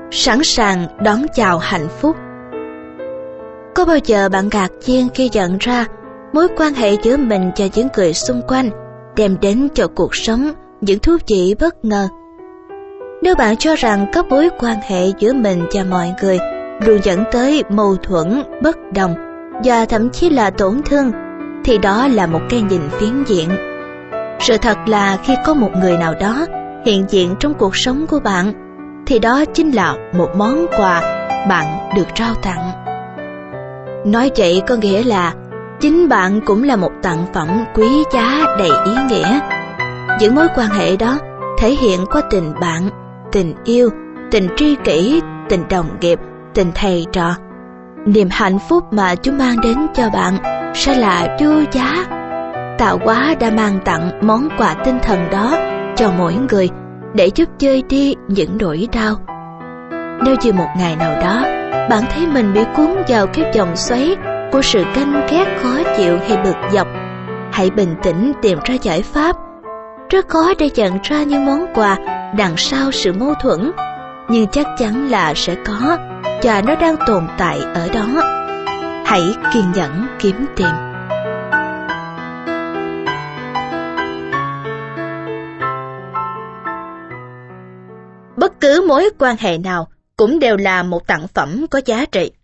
sẵn sàng đón chào hạnh phúc. Có bao giờ bạn ngạc nhiên khi nhận ra mối quan hệ giữa mình và những người xung quanh đem đến cho cuộc sống những thú vị bất ngờ? Nếu bạn cho rằng các mối quan hệ giữa mình và mọi người luôn dẫn tới mâu thuẫn, bất đồng và thậm chí là tổn thương, thì đó là một cái nhìn phiến diện. Sự thật là khi có một người nào đó hiện diện trong cuộc sống của bạn, thì đó chính là một món quà bạn được trao tặng. Nói vậy có nghĩa là chính bạn cũng là một tặng phẩm quý giá đầy ý nghĩa. Những mối quan hệ đó thể hiện qua tình bạn, tình yêu, tình tri kỷ, tình đồng nghiệp, tình thầy trò. Niềm hạnh phúc mà chúng mang đến cho bạn sẽ là vô giá. Tạo Hóa đã mang tặng món quà tinh thần đó cho mỗi người để giúp vơi đi những nỗi đau. Nếu như một ngày nào đó bạn thấy mình bị cuốn vào cái vòng xoáy của sự ganh ghét, khó chịu hay bực dọc, hãy bình tĩnh tìm ra giải pháp. Rất khó để nhận ra những món quà đằng sau sự mâu thuẫn, nhưng chắc chắn là sẽ có, và nó đang tồn tại ở đó. Hãy kiên nhẫn kiếm tìm. Bất cứ mối quan hệ nào cũng đều là một tặng phẩm có giá trị.